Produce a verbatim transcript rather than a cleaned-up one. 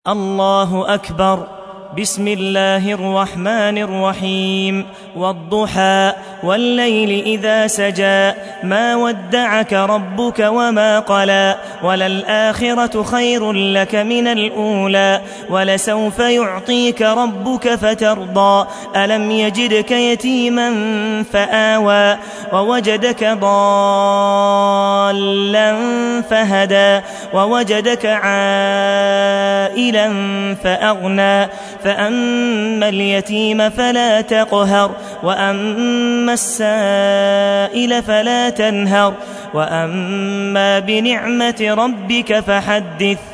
الله أكبر. بسم الله الرحمن الرحيم. والضحى والليل إذا سجى ما ودعك ربك وما قلى وللآخرة خير لك من الأولى ولسوف يعطيك ربك فترضى ألم يجدك يتيما فآوى ووجدك ضالا فهدى ووجدك عائلا فأغنى فأما اليتيم فلا تقهر وأما السائل فلا تنهر وأما بنعمة ربك فحدث.